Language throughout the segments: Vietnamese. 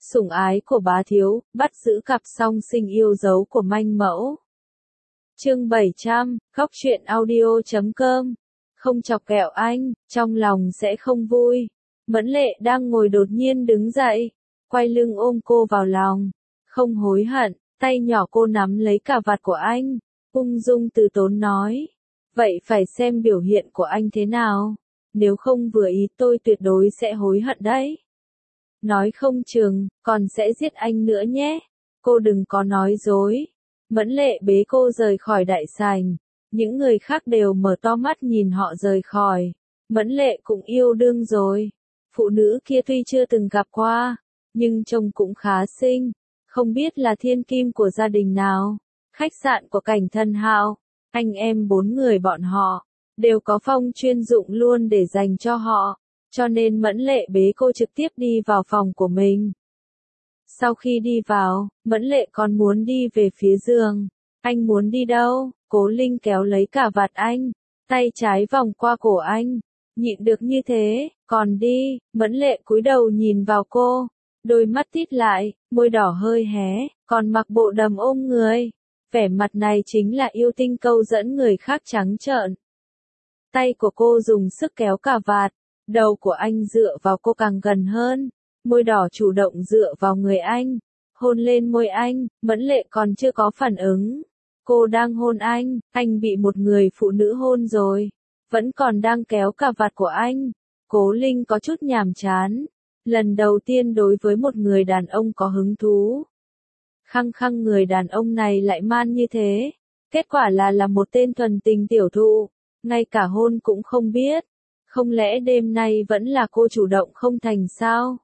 Sủng ái của bá thiếu, bắt giữ cặp song sinh yêu dấu của manh mẫu. Chương 700, Góc truyện audio.com. Không chọc ghẹo anh, trong lòng sẽ không vui. Mẫn Lệ đang ngồi đột nhiên đứng dậy, quay lưng ôm cô vào lòng, không hối hận, tay nhỏ cô nắm lấy cà vạt của anh, ung dung từ tốn nói. Vậy phải xem biểu hiện của anh thế nào, nếu không vừa ý tôi tuyệt đối sẽ hối hận đấy. Nói không chừng, còn sẽ giết anh nữa nhé. Cô đừng có nói dối. Mẫn Lệ bế cô rời khỏi đại sảnh. Những người khác đều mở to mắt nhìn họ rời khỏi. Mẫn Lệ cũng yêu đương rồi. Phụ nữ kia tuy chưa từng gặp qua, nhưng trông cũng khá xinh. Không biết là thiên kim của gia đình nào. Khách sạn của Cảnh Thần Hạo, anh em 4 người bọn họ, đều có phòng chuyên dụng luôn để dành cho họ. Cho nên Mẫn Lệ bế cô trực tiếp đi vào phòng của mình. Sau khi đi vào, Mẫn Lệ còn muốn đi về phía giường. Anh muốn đi đâu? Cố Linh kéo lấy cà vạt anh, tay trái vòng qua cổ anh. Nhịn được như thế, còn đi. Mẫn Lệ cúi đầu nhìn vào cô, đôi mắt tít lại, môi đỏ hơi hé, còn mặc bộ đầm ôm người. Vẻ mặt này chính là yêu tinh câu dẫn người khác trắng trợn. Tay của cô dùng sức kéo cà vạt. Đầu của anh dựa vào cô càng gần hơn, môi đỏ chủ động dựa vào người anh, hôn lên môi anh. Mẫn Lệ còn chưa có phản ứng. Cô đang hôn anh bị một người phụ nữ hôn rồi, vẫn còn đang kéo cà vạt của anh. Cố Linh có chút nhàm chán, lần đầu tiên đối với một người đàn ông có hứng thú. Khăng khăng người đàn ông này lại man như thế, kết quả là một tên thuần tình tiểu thụ, ngay cả hôn cũng không biết. Không lẽ đêm nay vẫn là cô chủ động không thành sao?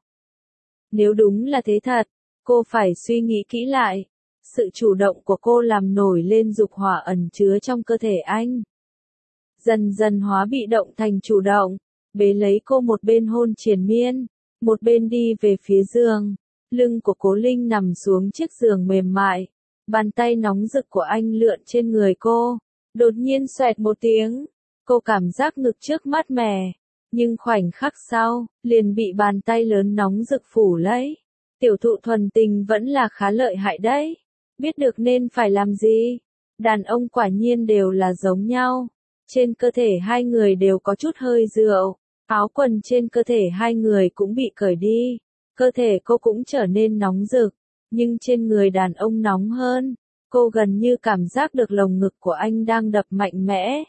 Nếu đúng là thế thật, cô phải suy nghĩ kỹ lại. Sự chủ động của cô làm nổi lên dục hỏa ẩn chứa trong cơ thể anh. Dần dần hóa bị động thành chủ động, bế lấy cô một bên hôn triền miên, một bên đi về phía giường. Lưng của Cố Linh nằm xuống chiếc giường mềm mại, bàn tay nóng rực của anh lượn trên người cô. Đột nhiên xoẹt một tiếng. Cô cảm giác ngực trước mát mẻ, nhưng khoảnh khắc sau, liền bị bàn tay lớn nóng rực phủ lấy. Tiểu thụ thuần tình vẫn là khá lợi hại đấy. Biết được nên phải làm gì. Đàn ông quả nhiên đều là giống nhau. Trên cơ thể hai người đều có chút hơi rượu. Áo quần trên cơ thể hai người cũng bị cởi đi. Cơ thể cô cũng trở nên nóng rực, nhưng trên người đàn ông nóng hơn. Cô gần như cảm giác được lồng ngực của anh đang đập mạnh mẽ.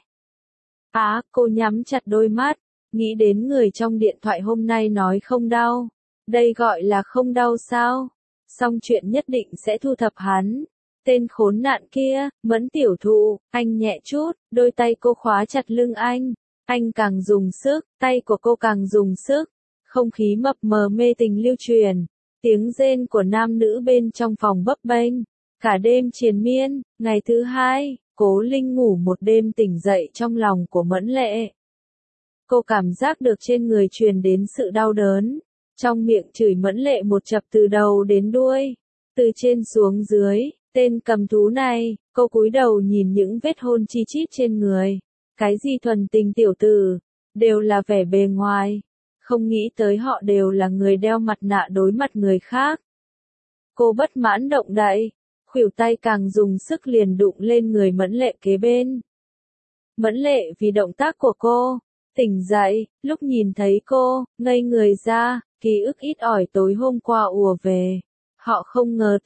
Cô nhắm chặt đôi mắt, nghĩ đến người trong điện thoại hôm nay nói không đau. Đây gọi là không đau sao? Xong chuyện nhất định sẽ thu thập hắn. Tên khốn nạn kia. Mẫn tiểu thụ, anh nhẹ chút, đôi tay cô khóa chặt lưng anh. Anh càng dùng sức, tay của cô càng dùng sức. Không khí mập mờ mê tình lưu truyền. Tiếng rên của nam nữ bên trong phòng bấp bênh. Cả đêm triền miên. Ngày thứ hai, Cố Linh ngủ một đêm tỉnh dậy trong lòng của Mẫn Lệ. Cô cảm giác được trên người truyền đến sự đau đớn. Trong miệng chửi Mẫn Lệ một chập từ đầu đến đuôi. Từ trên xuống dưới, tên cầm thú này. Cô cúi đầu nhìn những vết hôn chi chít trên người. Cái gì thuần tình tiểu tử, đều là vẻ bề ngoài. Không nghĩ tới họ đều là người đeo mặt nạ đối mặt người khác. Cô bất mãn động đậy. Khuỷu tay càng dùng sức liền đụng lên người Mẫn Lệ kế bên. Mẫn Lệ vì động tác của cô, tỉnh dậy, lúc nhìn thấy cô, ngây người ra, ký ức ít ỏi tối hôm qua ùa về. Họ không ngờ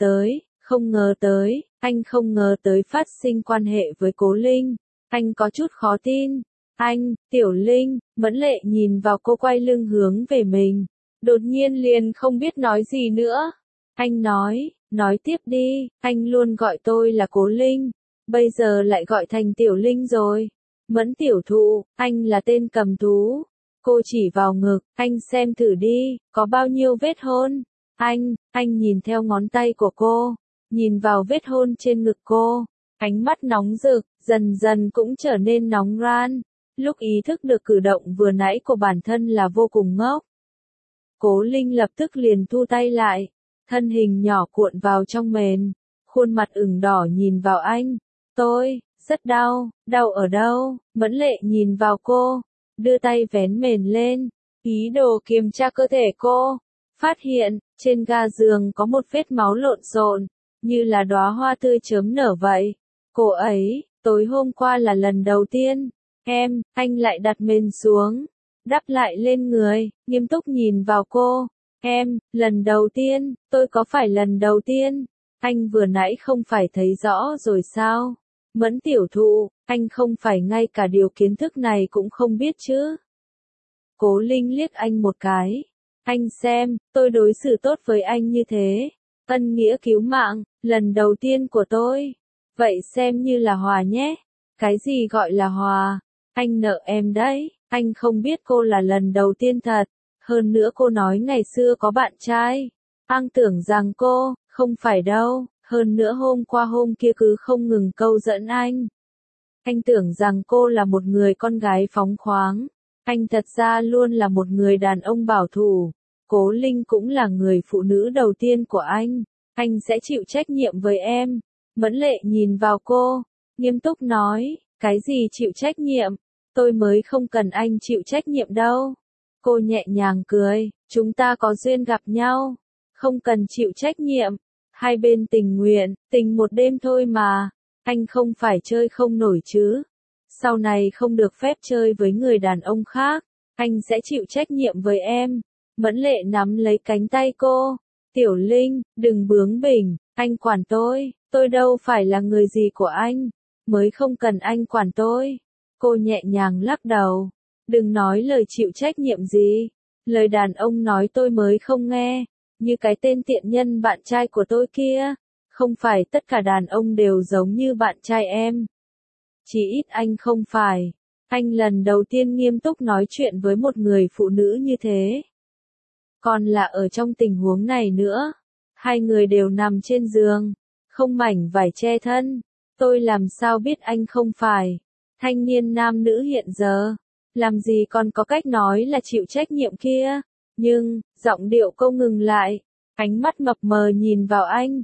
tới, anh không ngờ tới phát sinh quan hệ với Cố Linh. Anh có chút khó tin. Anh, Tiểu Linh. Mẫn Lệ nhìn vào cô quay lưng hướng về mình. Đột nhiên liền không biết nói gì nữa. Anh nói tiếp đi, anh luôn gọi tôi là Cố Linh, bây giờ lại gọi thành Tiểu Linh rồi. Mẫn tiểu thụ, anh là tên cầm thú. Cô chỉ vào ngực, anh xem thử đi, có bao nhiêu vết hôn. Anh nhìn theo ngón tay của cô, nhìn vào vết hôn trên ngực cô. Ánh mắt nóng rực, dần dần cũng trở nên nóng ran. Lúc ý thức được cử động vừa nãy của bản thân là vô cùng ngốc. Cố Linh lập tức liền thu tay lại. Thân hình nhỏ cuộn vào trong mền, khuôn mặt ửng đỏ nhìn vào anh. Tôi, rất đau, đau ở đâu? Mẫn Lệ nhìn vào cô, đưa tay vén mền lên, ý đồ kiềm tra cơ thể cô. phát hiện, trên ga giường có một vết máu lộn xộn, như là đóa hoa tươi chớm nở vậy. Cô ấy, tối hôm qua là lần đầu tiên. Anh lại đặt mền xuống, đắp lại lên người, nghiêm túc nhìn vào cô. Lần đầu tiên, tôi có phải lần đầu tiên? Anh vừa nãy không phải thấy rõ rồi sao? Mẫn tiểu thụ, anh không phải ngay cả điều kiến thức này cũng không biết chứ? Cố Linh liếc anh một cái. Anh xem, tôi đối xử tốt với anh như thế. Ân nghĩa cứu mạng, lần đầu tiên của tôi. Vậy xem như là hòa nhé. Cái gì gọi là hòa? Anh nợ em đấy, anh không biết cô là lần đầu tiên thật. Hơn nữa cô nói ngày xưa có bạn trai. Anh tưởng rằng cô, không phải đâu, hơn nữa hôm qua hôm kia cứ không ngừng câu dẫn anh. Anh tưởng rằng cô là một người con gái phóng khoáng. Anh thật ra luôn là một người đàn ông bảo thủ. Cố Linh cũng là người phụ nữ đầu tiên của anh. Anh sẽ chịu trách nhiệm với em. Mẫn Lệ nhìn vào cô, nghiêm túc nói, cái gì chịu trách nhiệm? Tôi mới không cần anh chịu trách nhiệm đâu. Cô nhẹ nhàng cười, chúng ta có duyên gặp nhau, không cần chịu trách nhiệm. Hai bên tình nguyện, tình một đêm thôi mà. Anh không phải chơi không nổi chứ. Sau này không được phép chơi với người đàn ông khác. Anh sẽ chịu trách nhiệm với em. Mẫn Lệ nắm lấy cánh tay cô. Tiểu Linh, đừng bướng bỉnh, anh quản tôi đâu phải là người gì của anh. Mới không cần anh quản tôi. Cô nhẹ nhàng lắc đầu. Đừng nói lời chịu trách nhiệm gì. Lời đàn ông nói tôi mới không nghe. Như cái tên tiện nhân bạn trai của tôi kia. Không phải tất cả đàn ông đều giống như bạn trai em. Chỉ ít anh không phải. Anh lần đầu tiên nghiêm túc nói chuyện với một người phụ nữ như thế. Còn là ở trong tình huống này nữa. Hai người đều nằm trên giường. Không mảnh vải che thân. Tôi làm sao biết anh không phải. Thanh niên nam nữ hiện giờ. Làm gì còn có cách nói là chịu trách nhiệm kia. Nhưng, giọng điệu cô ngừng lại. Ánh mắt mập mờ nhìn vào anh.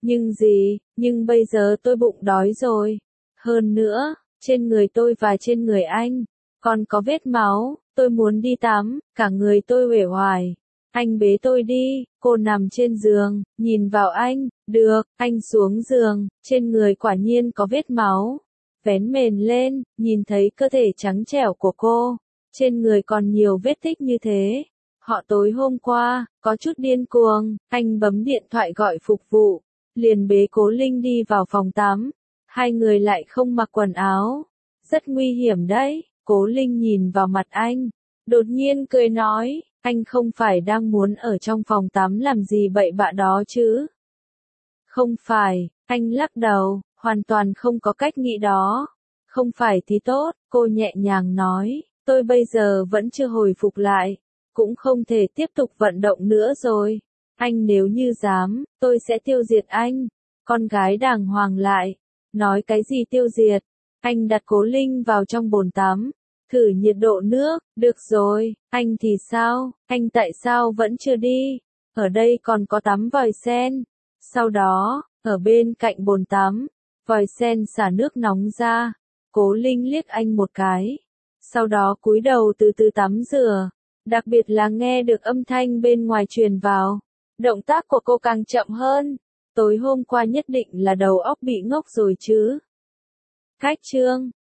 Nhưng bây giờ tôi bụng đói rồi. Hơn nữa, trên người tôi và trên người anh, còn có vết máu, tôi muốn đi tắm, cả người tôi uể oải. Anh bế tôi đi, cô nằm trên giường, nhìn vào anh, được, anh xuống giường, trên người quả nhiên có vết máu. Vén mền lên, nhìn thấy cơ thể trắng trẻo của cô, trên người còn nhiều vết tích như thế. Họ tối hôm qua, có chút điên cuồng, anh bấm điện thoại gọi phục vụ, liền bế Cố Linh đi vào phòng tắm. Hai người lại không mặc quần áo. Rất nguy hiểm đấy, Cố Linh nhìn vào mặt anh. Đột nhiên cười nói, anh không phải đang muốn ở trong phòng tắm làm gì bậy bạ đó chứ? Không phải, anh lắc đầu, hoàn toàn không có cách nghĩ đó. Không phải thì tốt, cô nhẹ nhàng nói, tôi bây giờ vẫn chưa hồi phục lại. Cũng không thể tiếp tục vận động nữa rồi. Anh nếu như dám, tôi sẽ tiêu diệt anh. Con gái đàng hoàng lại. Nói cái gì tiêu diệt? Anh đặt Cố Linh vào trong bồn tắm. Thử nhiệt độ nước, được rồi, anh thì sao? Anh tại sao vẫn chưa đi? Ở đây còn có tắm vòi sen. Sau đó, ở bên cạnh bồn tắm, vòi sen xả nước nóng ra. Cố Linh liếc anh một cái. Sau đó cúi đầu từ từ tắm rửa. Đặc biệt là nghe được âm thanh bên ngoài truyền vào. Động tác của cô càng chậm hơn. Tối hôm qua nhất định là đầu óc bị ngốc rồi chứ. Cách chương